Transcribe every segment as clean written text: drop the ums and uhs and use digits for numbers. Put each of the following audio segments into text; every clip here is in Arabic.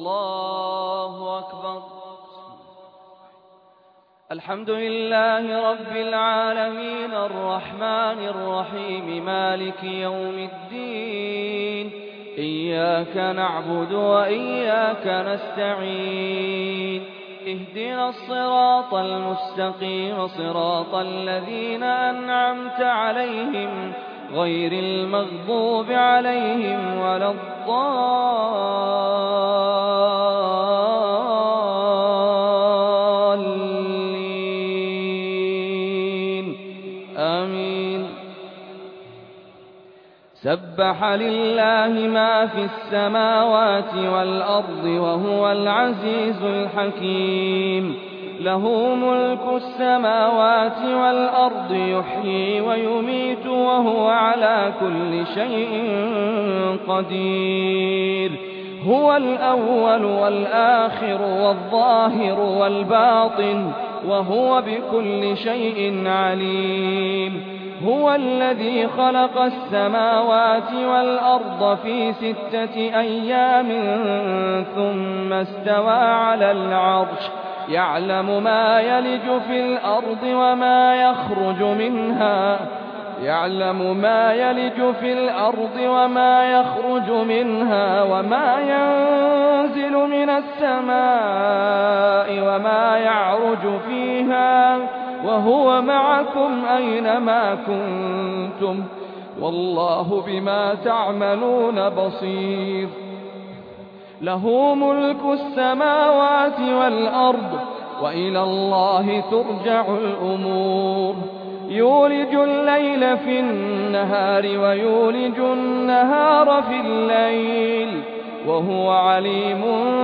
الله أكبر. الحمد لله رب العالمين الرحمن الرحيم مالك يوم الدين. إياك نعبد وإياك نستعين. اهدنا الصراط المستقيم صراط الذين أنعمت عليهم غير المغضوب عليهم ولا الضالين آمين. سبح لله ما في السماوات والأرض وهو العزيز الحكيم. له ملك السماوات والأرض يحيي ويميت وهو على كل شيء قدير. هو الأول والآخر والظاهر والباطن وهو بكل شيء عليم. هو الذي خلق السماوات والأرض في 6 أيام ثم استوى على العرش. يعلم ما يلج في الأرض وما يخرج منها وما ينزل من السماء وما يعرج فيها وهو معكم أينما كنتم والله بما تعملون بصير. له ملك السماوات والأرض وإلى الله ترجع الأمور. يولج الليل في النهار ويولج النهار في الليل وهو عليم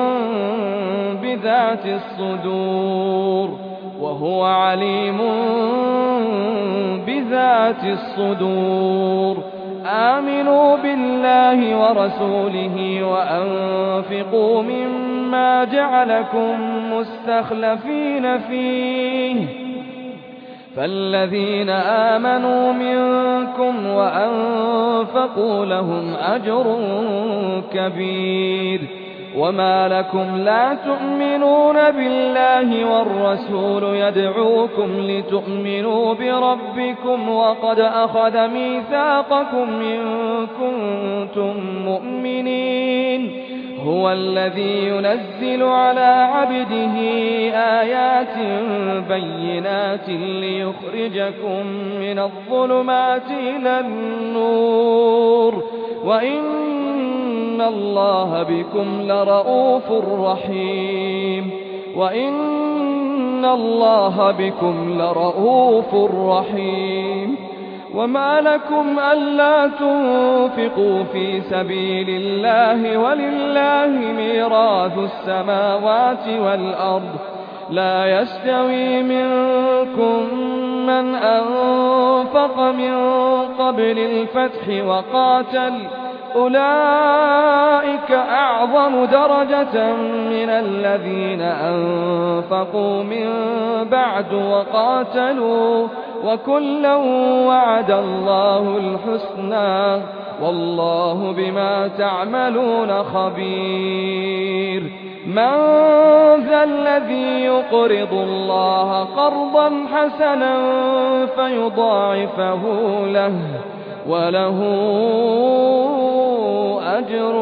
بذات الصدور. آمنوا بالله ورسوله وأنفقوا مما جعلكم مستخلفين فيه. فالذين آمنوا منكم وأنفقوا لهم أجر كبير. وما لكم لا تؤمنون بالله والرسول يدعوكم لتؤمنوا بربكم وقد أخذ ميثاقكم إن كنتم مؤمنين. هو الذي ينزل على عبده آيات بينات ليخرجكم من الظلمات إلى النور وإن الله بكم لرؤوف رحيم. وما لكم ألا تنفقوا في سبيل الله ولله ميراث السماوات والأرض. لا يستوي منكم من أنفق من قبل الفتح وقاتل أولئك أعظم درجة من الذين أنفقوا من بعد وقاتلوا وكلا وعد الله الحسنى والله بما تعملون خبير. من ذا الذي يقرض الله قرضا حسنا فيضاعفه له وله أجر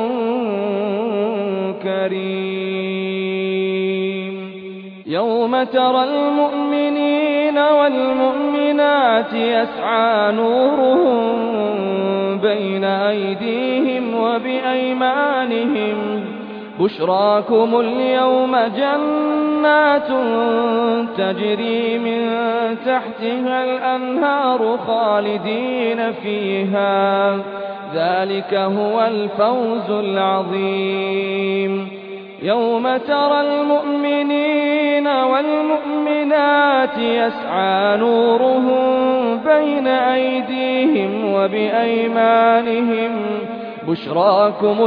كريم. يوم ترى المؤمنين والمؤمنات يسعى نورهم بين أيديهم وبأيمانهم. بشراكم اليوم جنات تجري من تحتها الأنهار خالدين فيها ذلك هو الفوز العظيم. يوم ترى المؤمنين والمؤمنات يسعى نورهم بين أيديهم وبأيمانهم. بشراكم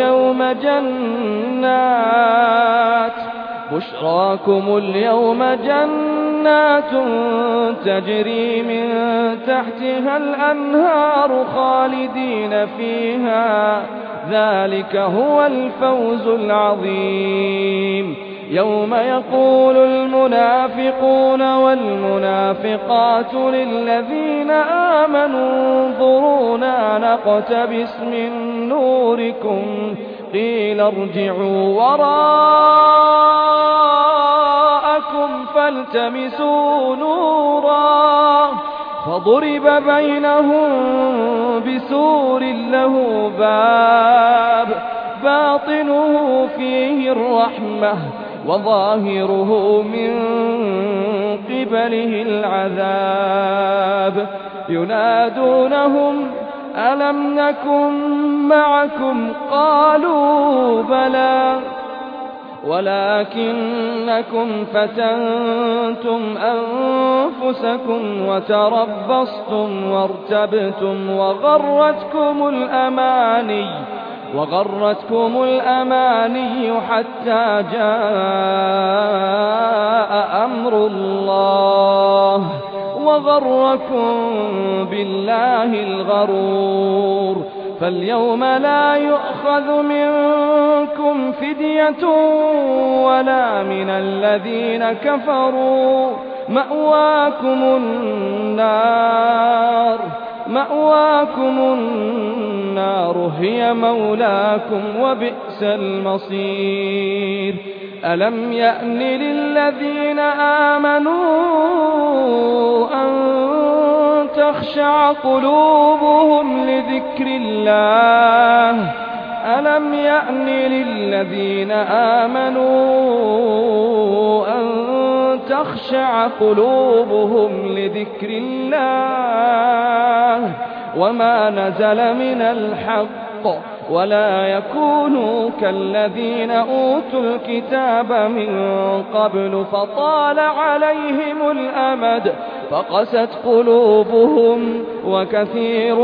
اليوم جنات تجري من تحتها الأنهار خالدين فيها ذلك هو الفوز العظيم. يوم يقول المنافقون والمنافقات للذين آمنوا انظرونا نقتبس من نوركم قيل ارجعوا وراءكم فالتمسوا نورا فضرب بينهم بسور له باب باطنه فيه الرحمة وظاهره من قبله العذاب ينادونهم ألم نكن معكم قالوا بلى ولكنكم فتنتم أنفسكم وتربصتم وارتبتم وغرتكم الأماني حتى جاء أمر الله وغركم بالله الغرور. فاليوم لا يؤخذ منكم فدية ولا من الذين كفروا مأواكم النار هي مولاكم وبئس المصير. ألم يأن للذين آمنوا أن تخشع قلوبهم لذكر الله ألم يأن للذين آمنوا أن تخشع قلوبهم لذكر الله وما نزل من الحق ولا يكونوا كالذين أوتوا الكتاب من قبل فطال عليهم الأمد فقست قلوبهم وكثير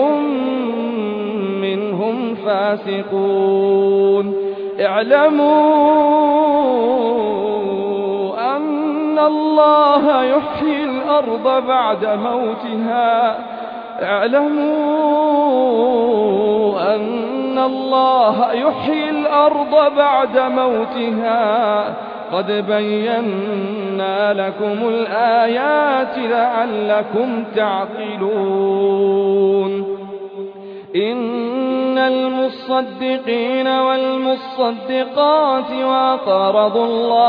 منهم فاسقون. اعلموا أن الله يحيي الأرض بعد موتها قد بينا لكم الآيات لعلكم تعقلون. إن المصدقين والمصدقات وأقرضوا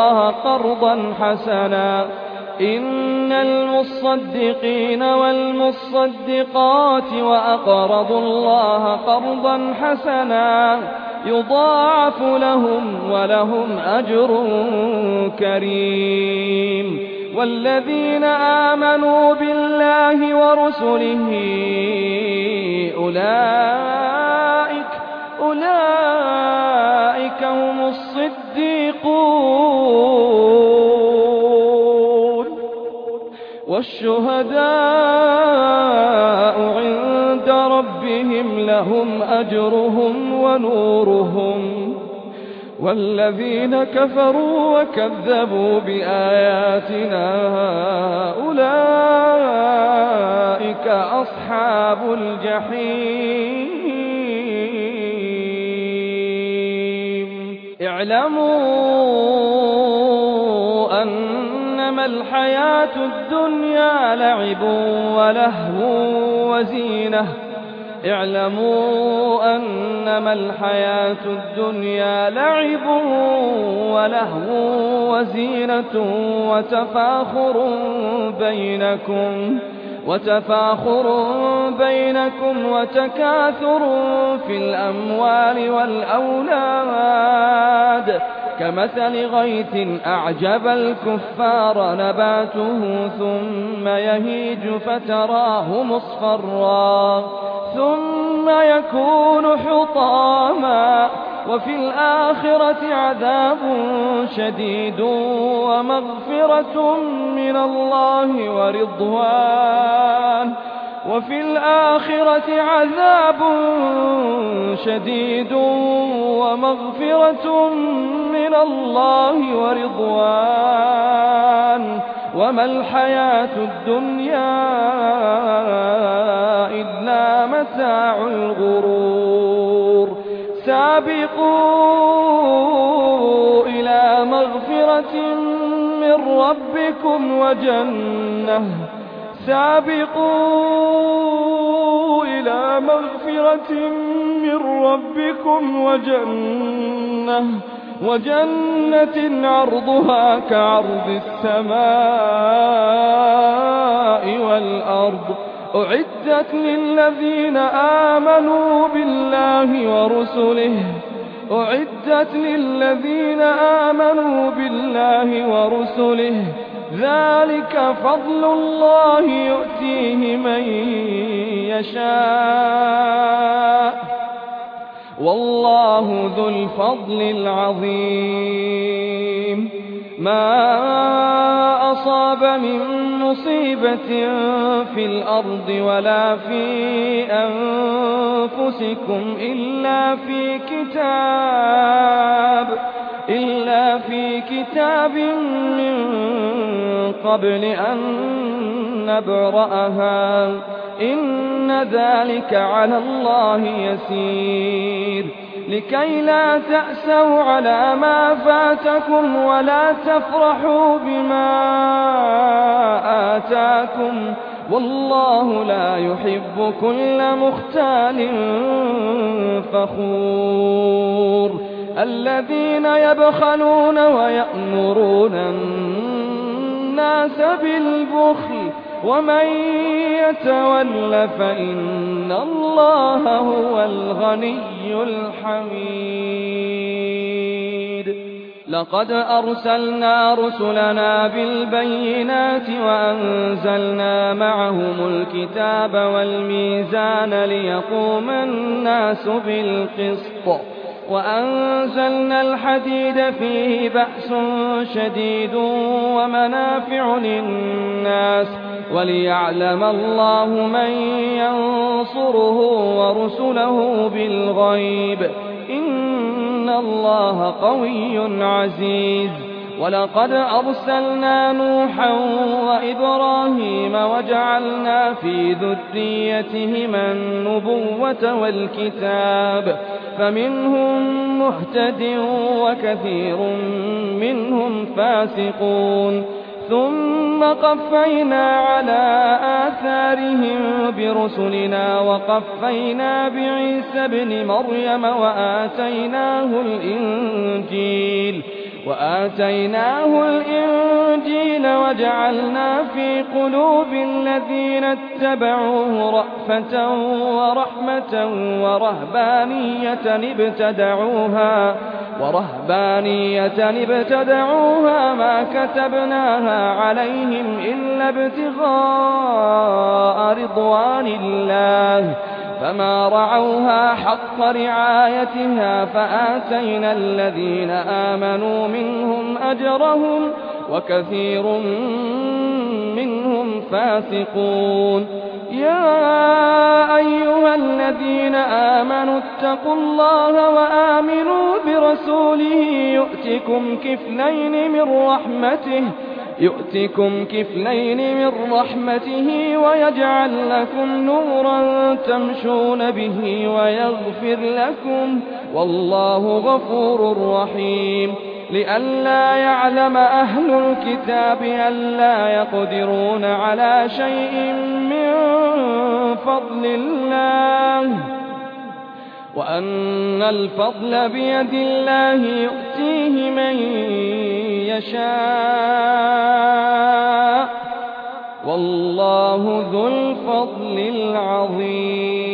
الله قرضا حسنا يضاعف لهم ولهم أجر كريم. والذين آمنوا بالله ورسله أولئك هم الصديقون والشهداء عند ربهم لهم أجرهم ونورهم. والذين كفروا وكذبوا بآياتنا أولئك أصحاب الجحيم. اعلموا أنما الحياة الدنيا لعب ولهو وزينة وتفاخر بينكم وتكاثر في الأموال والأولاد كمثل غيث أعجب الكفار نباته ثم يهيج فتراه مصفرا ثم يكون حطاما وفي الآخرة عذاب شديد ومغفرة من الله ورضوان وما الحياة الدنيا إلا متاع الغرور. سابقوا إلى مغفرة من ربكم وجنة عرضها كعرض السماء والأرض أعدت للذين آمنوا بالله ورسله ذلك فضل الله يؤتيه من يشاء والله ذو الفضل العظيم. ما أصاب من مصيبة في الأرض ولا في أنفسكم إلا في كتاب من قبل أن نبرأها إن ذلك على الله يسير. لكي لا تأسوا على ما فاتكم ولا تفرحوا بما آتاكم والله لا يحب كل مختال فخور. الذين يبخلون ويأمرون الناس بالبخل ومن يتول فإن الله هو الغني الحميد. لقد أرسلنا رسلنا بالبينات وأنزلنا معهم الكتاب والميزان ليقوم الناس بالقسط وأنزلنا الحديد فيه بأس شديد ومنافع للناس وليعلم الله من ينصره ورسله بالغيب إن الله قوي عزيز. ولقد أرسلنا نوحا وإبراهيم وجعلنا في ذريتهما النبوة والكتاب فمنهم مهتد وكثير منهم فاسقون. ثم قفينا على آثارهم برسلنا وقفينا بعيسى ابن مريم وآتيناه الإنجيل وجعلنا في قلوب الذين اتبعوه رأفة ورحمة ورهبانية ابتدعوها ما كتبناها عليهم إلا ابتغاء رضوان الله فما رعوها حق رعايتها فآتينا الذين آمنوا منهم أجرهم وكثير منهم فاسقون. يا أيها الذين آمنوا اتقوا الله وآمنوا برسوله يؤتكم كفلين من رحمته ويجعل لكم نورا تمشون به ويغفر لكم والله غفور رحيم. لئلا يعلم أهل الكتاب ألا يقدرون على شيء من فضل الله وأن الفضل بيد الله يؤتيه من يشاء والله ذو الفضل العظيم.